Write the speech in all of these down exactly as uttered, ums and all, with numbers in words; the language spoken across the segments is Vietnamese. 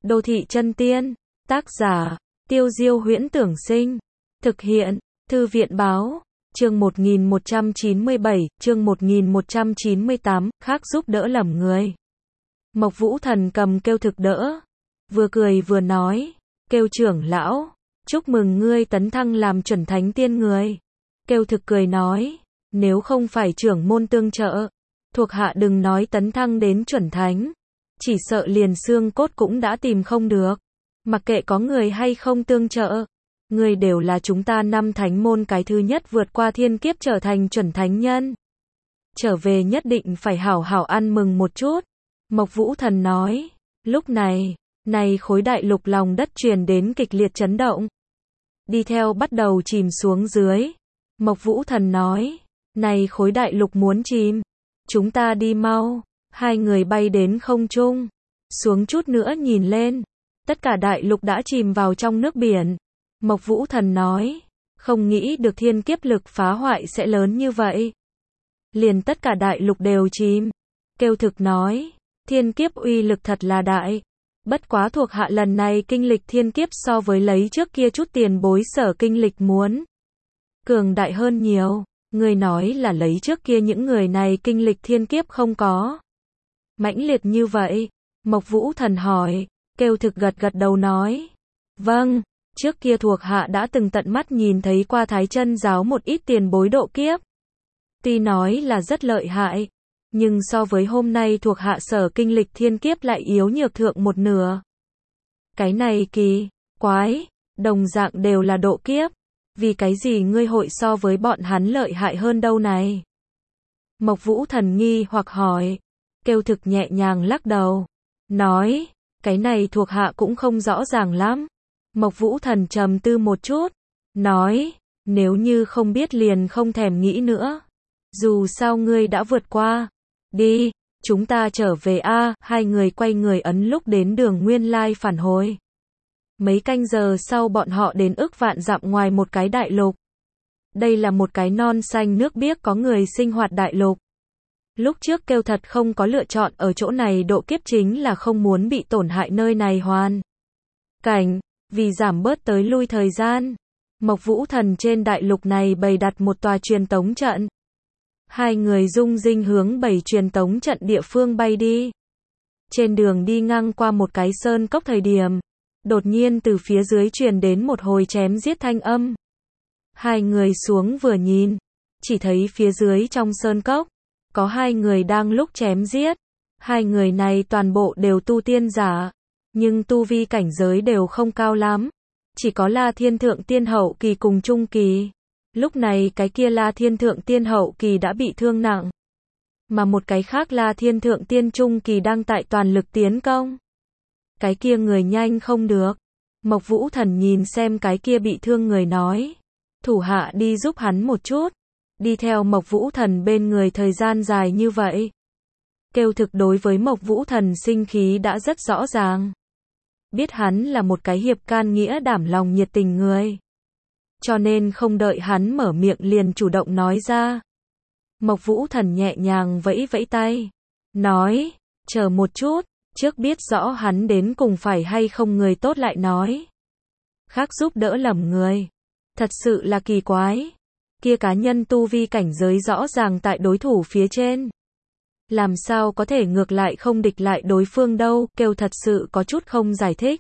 Đô thị chân tiên. Tác giả, Tiêu Diêu Huyễn Tưởng Sinh. Thực hiện, Thư viện Báo. Chương một nghìn một trăm chín mươi bảy, chương một nghìn một trăm chín mươi tám, khác giúp đỡ lầm người. Mộc Vũ Thần cầm kêu thực đỡ. Vừa cười vừa nói, kêu trưởng lão, chúc mừng ngươi tấn thăng làm chuẩn thánh tiên người. Kêu thực cười nói, nếu không phải trưởng môn tương trợ, thuộc hạ đừng nói tấn thăng đến chuẩn thánh, chỉ sợ liền xương cốt cũng đã tìm không được. Mặc kệ có người hay không tương trợ, người đều là chúng ta năm thánh môn cái thứ nhất vượt qua thiên kiếp trở thành chuẩn thánh nhân. Trở về nhất định phải hảo hảo ăn mừng một chút. Mộc Vũ Thần nói, lúc này, này khối đại lục lòng đất truyền đến kịch liệt chấn động. Đi theo bắt đầu chìm xuống dưới. Mộc Vũ Thần nói, này khối đại lục muốn chìm, chúng ta đi mau. Hai người bay đến không trung, xuống chút nữa nhìn lên, tất cả đại lục đã chìm vào trong nước biển. Mộc Vũ Thần nói, không nghĩ được thiên kiếp lực phá hoại sẽ lớn như vậy. Liền tất cả đại lục đều chìm. Kêu thực nói, thiên kiếp uy lực thật là đại. Bất quá thuộc hạ lần này kinh lịch thiên kiếp so với lấy trước kia chút tiền bối sở kinh lịch muốn cường đại hơn nhiều. Người nói là lấy trước kia những người này kinh lịch thiên kiếp không có mãnh liệt như vậy. Mộc Vũ Thần hỏi. Kêu thực gật gật đầu nói, vâng, trước kia thuộc hạ đã từng tận mắt nhìn thấy qua Thái Chân giáo một ít tiền bối độ kiếp. Tuy nói là rất lợi hại, nhưng so với hôm nay thuộc hạ sở kinh lịch thiên kiếp lại yếu nhược thượng một nửa. Cái này kỳ quái, đồng dạng đều là độ kiếp, vì cái gì ngươi hội so với bọn hắn lợi hại hơn đâu này? Mộc Vũ Thần nghi hoặc hỏi. Kêu thực nhẹ nhàng lắc đầu, nói, cái này thuộc hạ cũng không rõ ràng lắm. Mộc Vũ Thần trầm tư một chút, nói, nếu như không biết liền không thèm nghĩ nữa. Dù sao ngươi đã vượt qua. Đi, chúng ta trở về a. Hai người quay người ấn lúc đến đường nguyên lai phản hồi. Mấy canh giờ sau bọn họ đến ức vạn dặm ngoài một cái đại lục. Đây là một cái non xanh nước biếc có người sinh hoạt đại lục. Lúc trước kêu thật không có lựa chọn ở chỗ này độ kiếp chính là không muốn bị tổn hại nơi này hoàn cảnh, vì giảm bớt tới lui thời gian. Mộc Vũ Thần trên đại lục này bày đặt một tòa truyền tống trận. Hai người dung dinh hướng bảy truyền tống trận địa phương bay đi. Trên đường đi ngang qua một cái sơn cốc thời điểm, đột nhiên từ phía dưới truyền đến một hồi chém giết thanh âm. Hai người xuống vừa nhìn, chỉ thấy phía dưới trong sơn cốc có hai người đang lúc chém giết. Hai người này toàn bộ đều tu tiên giả, nhưng tu vi cảnh giới đều không cao lắm. Chỉ có La Thiên Thượng Tiên hậu kỳ cùng trung kỳ. Lúc này cái kia La Thiên Thượng Tiên hậu kỳ đã bị thương nặng, mà một cái khác La Thiên Thượng Tiên trung kỳ đang tại toàn lực tiến công. Cái kia người nhanh không được. Mộc Vũ Thần nhìn xem cái kia bị thương người nói, thủ hạ đi giúp hắn một chút. Đi theo Mộc Vũ Thần bên người thời gian dài như vậy, Kêu thực đối với Mộc Vũ Thần sinh khí đã rất rõ ràng. Biết hắn là một cái hiệp can nghĩa đảm lòng nhiệt tình người, cho nên không đợi hắn mở miệng liền chủ động nói ra. Mộc Vũ Thần nhẹ nhàng vẫy vẫy tay, nói, chờ một chút, trước biết rõ hắn đến cùng phải hay không người tốt lại nói. Khác giúp đỡ lầm người, thật sự là kỳ quái. Kia cá nhân tu vi cảnh giới rõ ràng tại đối thủ phía trên, làm sao có thể ngược lại không địch lại đối phương đâu. Kêu thật sự có chút không giải thích.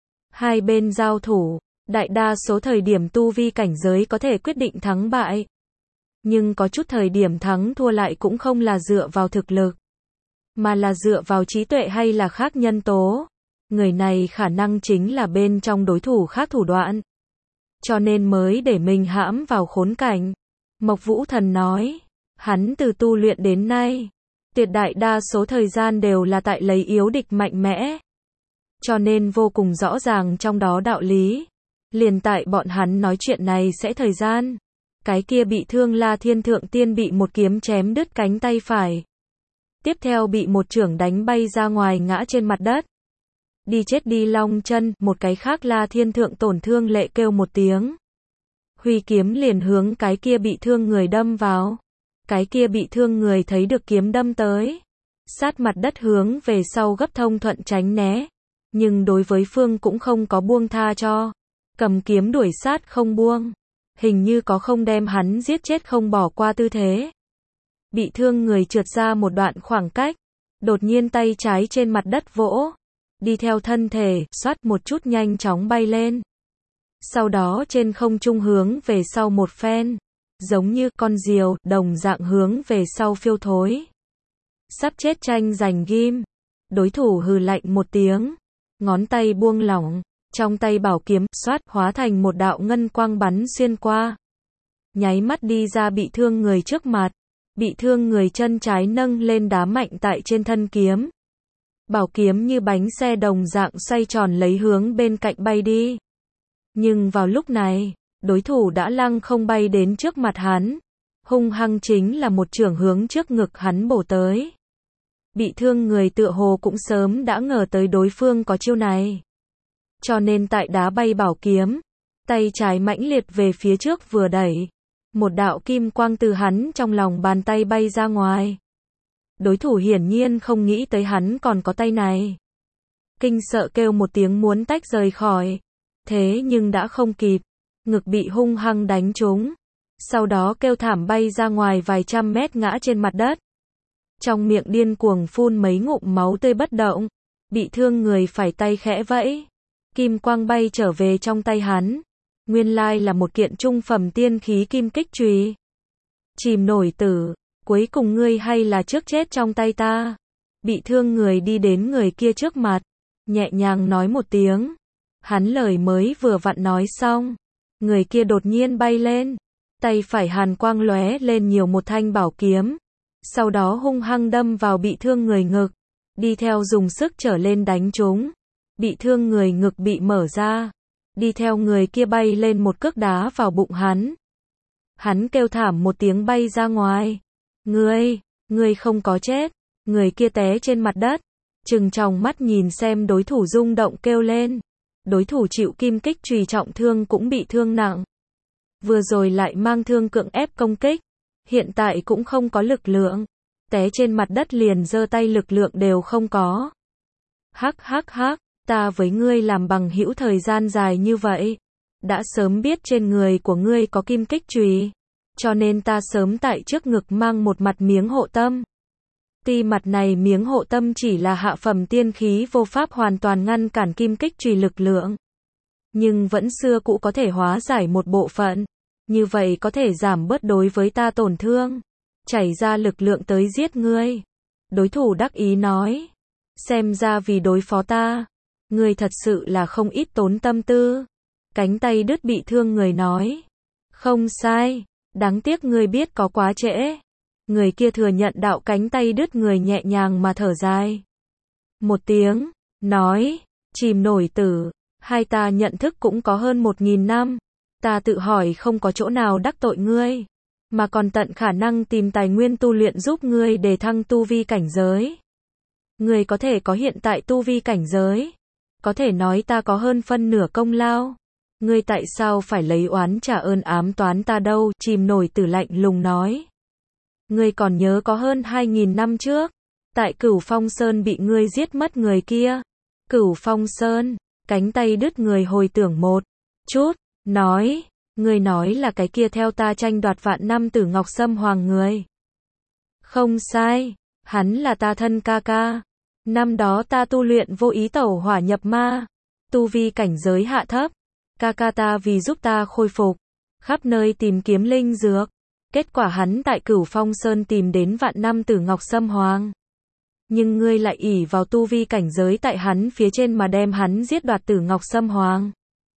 Hai bên giao thủ, đại đa số thời điểm tu vi cảnh giới có thể quyết định thắng bại, nhưng có chút thời điểm thắng thua lại cũng không là dựa vào thực lực, mà là dựa vào trí tuệ hay là khác nhân tố. Người này khả năng chính là bên trong đối thủ khác thủ đoạn, cho nên mới để mình hãm vào khốn cảnh. Mộc Vũ Thần nói, hắn từ tu luyện đến nay, tuyệt đại đa số thời gian đều là tại lấy yếu địch mạnh mẽ, cho nên vô cùng rõ ràng trong đó đạo lý. Liền tại bọn hắn nói chuyện này sẽ thời gian, cái kia bị thương La Thiên Thượng Tiên bị một kiếm chém đứt cánh tay phải, tiếp theo bị một chưởng đánh bay ra ngoài ngã trên mặt đất. Đi chết đi long chân. Một cái khác La Thiên Thượng tổn thương lệ kêu một tiếng, huy kiếm liền hướng cái kia bị thương người đâm vào. Cái kia bị thương người thấy được kiếm đâm tới, sát mặt đất hướng về sau gấp thông thuận tránh né. Nhưng đối với Phương cũng không có buông tha cho. Cầm kiếm đuổi sát không buông. Hình như có không đem hắn giết chết không bỏ qua tư thế. Bị thương người trượt ra một đoạn khoảng cách. Đột nhiên tay trái trên mặt đất vỗ. Đi theo thân thể, xoát một chút nhanh chóng bay lên. Sau đó trên không trung hướng về sau một phen. Giống như con diều, đồng dạng hướng về sau phiêu thối. Sắp chết tranh giành ghim. Đối thủ hừ lạnh một tiếng. Ngón tay buông lỏng. Trong tay bảo kiếm, xoát, hóa thành một đạo ngân quang bắn xuyên qua. Nháy mắt đi ra bị thương người trước mặt. Bị thương người chân trái nâng lên đá mạnh tại trên thân kiếm. Bảo kiếm như bánh xe đồng dạng xoay tròn lấy hướng bên cạnh bay đi. Nhưng vào lúc này, đối thủ đã lăng không bay đến trước mặt hắn. Hung hăng chính là một chưởng hướng trước ngực hắn bổ tới. Bị thương người tựa hồ cũng sớm đã ngờ tới đối phương có chiêu này. Cho nên tại đá bay bảo kiếm, tay trái mãnh liệt về phía trước vừa đẩy. Một đạo kim quang từ hắn trong lòng bàn tay bay ra ngoài. Đối thủ hiển nhiên không nghĩ tới hắn còn có tay này. Kinh sợ kêu một tiếng muốn tách rời khỏi. Thế nhưng đã không kịp. Ngực bị hung hăng đánh trúng. Sau đó kêu thảm bay ra ngoài vài trăm mét ngã trên mặt đất. Trong miệng điên cuồng phun mấy ngụm máu tươi bất động. Bị thương người phải tay khẽ vẫy. Kim quang bay trở về trong tay hắn. Nguyên lai là một kiện trung phẩm tiên khí kim kích chùy. Chìm nổi tử, cuối cùng ngươi hay là trước chết trong tay ta. Bị thương người đi đến người kia trước mặt, nhẹ nhàng nói một tiếng. Hắn lời mới vừa vặn nói xong, người kia đột nhiên bay lên, tay phải hàn quang lóe lên nhiều một thanh bảo kiếm, sau đó hung hăng đâm vào bị thương người ngực, đi theo dùng sức trở lên đánh trúng. Bị thương người ngực bị mở ra, đi theo người kia bay lên một cước đá vào bụng hắn. Hắn kêu thảm một tiếng bay ra ngoài. Ngươi, ngươi không có chết. Người kia té trên mặt đất, trừng tròng mắt nhìn xem đối thủ rung động kêu lên. Đối thủ chịu kim kích chùy trọng thương cũng bị thương nặng. Vừa rồi lại mang thương cưỡng ép công kích, hiện tại cũng không có lực lượng, té trên mặt đất liền giơ tay lực lượng đều không có. Hắc hắc hắc, ta với ngươi làm bằng hữu thời gian dài như vậy, đã sớm biết trên người của ngươi có kim kích chùy, cho nên ta sớm tại trước ngực mang một mặt miếng hộ tâm. Tuy mặt này miếng hộ tâm chỉ là hạ phẩm tiên khí vô pháp hoàn toàn ngăn cản kim kích chùy lực lượng, nhưng vẫn xưa cũ có thể hóa giải một bộ phận, như vậy có thể giảm bớt đối với ta tổn thương, chảy ra lực lượng tới giết ngươi. Đối thủ đắc ý nói, xem ra vì đối phó ta, ngươi thật sự là không ít tốn tâm tư. Cánh tay đứt bị thương người nói, không sai, đáng tiếc ngươi biết có quá trễ. Người kia thừa nhận đạo cánh tay đứt người nhẹ nhàng mà thở dài. Một tiếng, nói, chìm nổi tử, hai ta nhận thức cũng có hơn một nghìn năm. Ta tự hỏi không có chỗ nào đắc tội ngươi, mà còn tận khả năng tìm tài nguyên tu luyện giúp ngươi để thăng tu vi cảnh giới. Ngươi có thể có hiện tại tu vi cảnh giới, có thể nói ta có hơn phân nửa công lao. Ngươi tại sao phải lấy oán trả ơn ám toán ta đâu? Chìm nổi tử lạnh lùng nói. Ngươi còn nhớ có hơn hai nghìn năm trước, tại Cửu Phong Sơn bị ngươi giết mất người kia. Cửu Phong Sơn, cánh tay đứt người hồi tưởng một chút, nói, ngươi nói là cái kia theo ta tranh đoạt vạn năm Tử Ngọc Sâm Hoàng người. Không sai, hắn là ta thân ca ca. Năm đó ta tu luyện vô ý tẩu hỏa nhập ma, tu vi cảnh giới hạ thấp. Ca ca ta vì giúp ta khôi phục, khắp nơi tìm kiếm linh dược. Kết quả hắn tại Cửu Phong Sơn tìm đến vạn năm Tử Ngọc Sâm Hoàng. Nhưng ngươi lại ỷ vào tu vi cảnh giới tại hắn phía trên mà đem hắn giết đoạt Tử Ngọc Sâm Hoàng.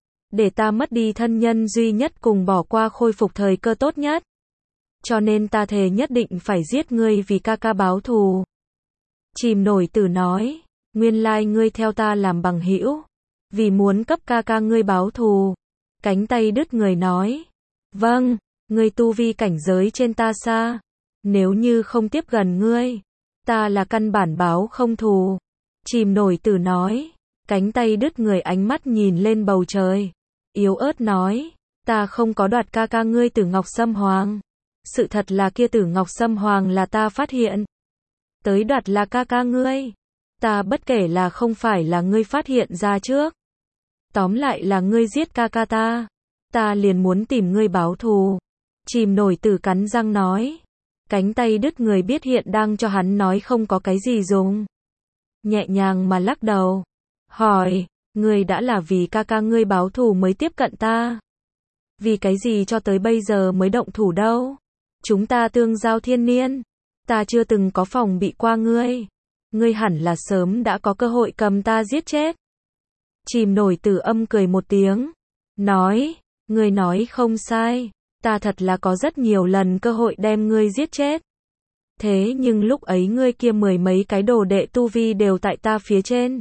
Để ta mất đi thân nhân duy nhất cùng bỏ qua khôi phục thời cơ tốt nhất. Cho nên ta thề nhất định phải giết ngươi vì ca ca báo thù. Chìm nổi tử nói, nguyên lai ngươi theo ta làm bằng hữu, vì muốn cấp ca ca ngươi báo thù. Cánh tay đứt người nói, vâng. Ngươi tu vi cảnh giới trên ta xa, nếu như không tiếp gần ngươi, ta là căn bản báo không thù. Chìm nổi tử nói, cánh tay đứt người ánh mắt nhìn lên bầu trời, yếu ớt nói, ta không có đoạt ca ca ngươi Tử Ngọc Sâm Hoàng. Sự thật là kia Tử Ngọc Sâm Hoàng là ta phát hiện, tới đoạt là ca ca ngươi. Ta bất kể là không phải là ngươi phát hiện ra trước. Tóm lại là ngươi giết ca ca ta. Ta liền muốn tìm ngươi báo thù. Chìm nổi tử cắn răng nói. Cánh tay đứt người biết hiện đang cho hắn nói không có cái gì dùng. Nhẹ nhàng mà lắc đầu. Hỏi, ngươi đã là vì ca ca ngươi báo thù mới tiếp cận ta. Vì cái gì cho tới bây giờ mới động thủ đâu. Chúng ta tương giao thiên niên. Ta chưa từng có phòng bị qua ngươi. Ngươi hẳn là sớm đã có cơ hội cầm ta giết chết. Chìm nổi tử âm cười một tiếng. Nói, ngươi nói không sai. Ta thật là có rất nhiều lần cơ hội đem ngươi giết chết. Thế nhưng lúc ấy ngươi kia mười mấy cái đồ đệ tu vi đều tại ta phía trên.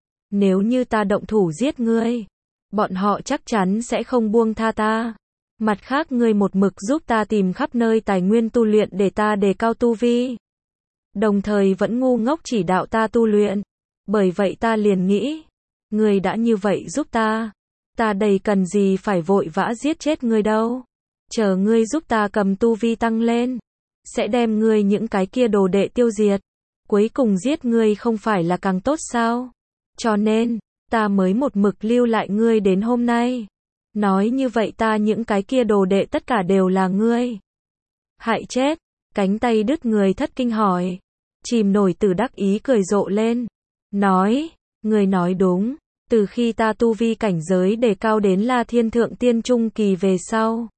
Nếu như ta động thủ giết ngươi, bọn họ chắc chắn sẽ không buông tha ta. Mặt khác ngươi một mực giúp ta tìm khắp nơi tài nguyên tu luyện để ta đề cao tu vi. Đồng thời vẫn ngu ngốc chỉ đạo ta tu luyện. Bởi vậy ta liền nghĩ, ngươi đã như vậy giúp ta. Ta đầy cần gì phải vội vã giết chết ngươi đâu. Chờ ngươi giúp ta cầm tu vi tăng lên. Sẽ đem ngươi những cái kia đồ đệ tiêu diệt. Cuối cùng giết ngươi không phải là càng tốt sao? Cho nên, ta mới một mực lưu lại ngươi đến hôm nay. Nói như vậy ta những cái kia đồ đệ tất cả đều là ngươi. Hại chết, cánh tay đứt người thất kinh hỏi. Chìm nổi tử đắc ý cười rộ lên. Nói, ngươi nói đúng. Từ khi ta tu vi cảnh giới đề cao đến La Thiên Thượng Tiên Trung Kỳ về sau.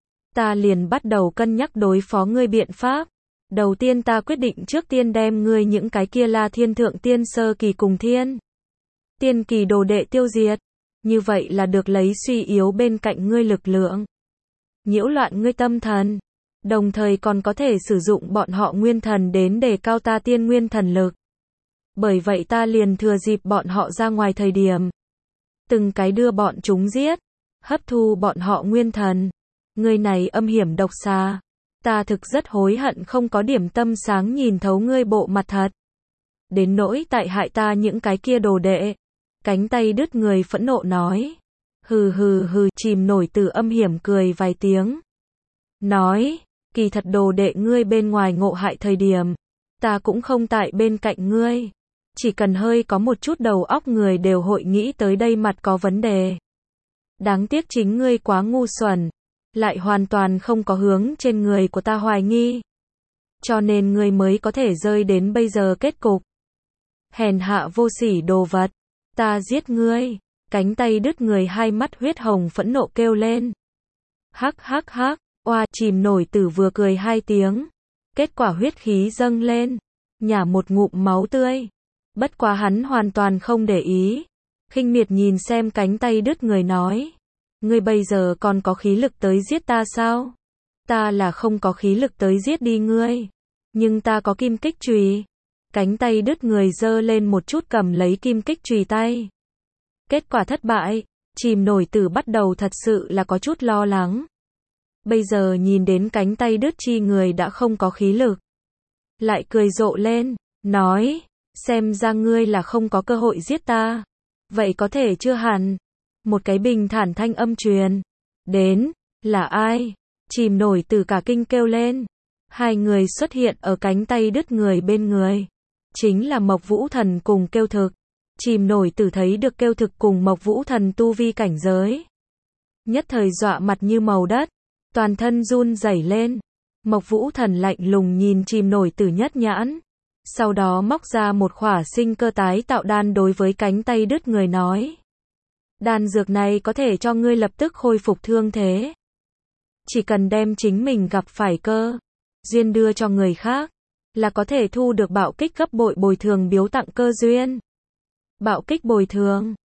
Ta liền bắt đầu cân nhắc đối phó ngươi biện pháp. Đầu tiên ta quyết định trước tiên đem ngươi những cái kia La Thiên Thượng Tiên Sơ Kỳ cùng Thiên Tiên Kỳ đồ đệ tiêu diệt. Như vậy là được lấy suy yếu bên cạnh ngươi lực lượng. Nhiễu loạn ngươi tâm thần. Đồng thời còn có thể sử dụng bọn họ nguyên thần đến để cao ta tiên nguyên thần lực. Bởi vậy ta liền thừa dịp bọn họ ra ngoài thời điểm. Từng cái đưa bọn chúng giết. Hấp thu bọn họ nguyên thần. Ngươi này âm hiểm độc xà. Ta thực rất hối hận không có điểm tâm sáng nhìn thấu ngươi bộ mặt thật. Đến nỗi tại hại ta những cái kia đồ đệ. Cánh tay đứt người phẫn nộ nói. Hừ hừ hừ, chìm nổi tử âm hiểm cười vài tiếng. Nói, kỳ thật đồ đệ ngươi bên ngoài ngộ hại thời điểm. Ta cũng không tại bên cạnh ngươi. Chỉ cần hơi có một chút đầu óc người đều hội nghĩ tới đây mặt có vấn đề. Đáng tiếc chính ngươi quá ngu xuẩn. Lại hoàn toàn không có hướng trên người của ta hoài nghi. Cho nên ngươi mới có thể rơi đến bây giờ kết cục. Hèn hạ vô sỉ đồ vật. Ta giết ngươi. Cánh tay đứt người hai mắt huyết hồng phẫn nộ kêu lên. Hắc hắc hắc. Oa, chìm nổi tử vừa cười hai tiếng. Kết quả huyết khí dâng lên. Nhả một ngụm máu tươi. Bất quá hắn hoàn toàn không để ý. Khinh miệt nhìn xem cánh tay đứt người nói. Ngươi bây giờ còn có khí lực tới giết ta sao? Ta là không có khí lực tới giết đi ngươi. Nhưng ta có kim kích chùy. Cánh tay đứt người giơ lên một chút cầm lấy kim kích chùy tay. Kết quả thất bại. Chìm nổi tử bắt đầu thật sự là có chút lo lắng. Bây giờ nhìn đến cánh tay đứt chi người đã không có khí lực. Lại cười rộ lên. Nói. Xem ra ngươi là không có cơ hội giết ta. Vậy có thể chưa hẳn. Một cái bình thản thanh âm truyền. Đến. Là ai? Chìm nổi tử cả kinh kêu lên. Hai người xuất hiện ở cánh tay đứt người bên người. Chính là Mộc Vũ Thần cùng Kêu Thực. Chìm nổi tử thấy được Kêu Thực cùng Mộc Vũ Thần tu vi cảnh giới. Nhất thời dọa mặt như màu đất. Toàn thân run rẩy lên. Mộc Vũ Thần lạnh lùng nhìn chìm nổi tử nhất nhãn. Sau đó móc ra một khỏa sinh cơ tái tạo đan đối với cánh tay đứt người nói. Đan dược này có thể cho ngươi lập tức khôi phục thương thế. Chỉ cần đem chính mình gặp phải cơ duyên đưa cho người khác, là có thể thu được bạo kích gấp bội bồi thường biếu tặng cơ duyên. Bạo kích bồi thường.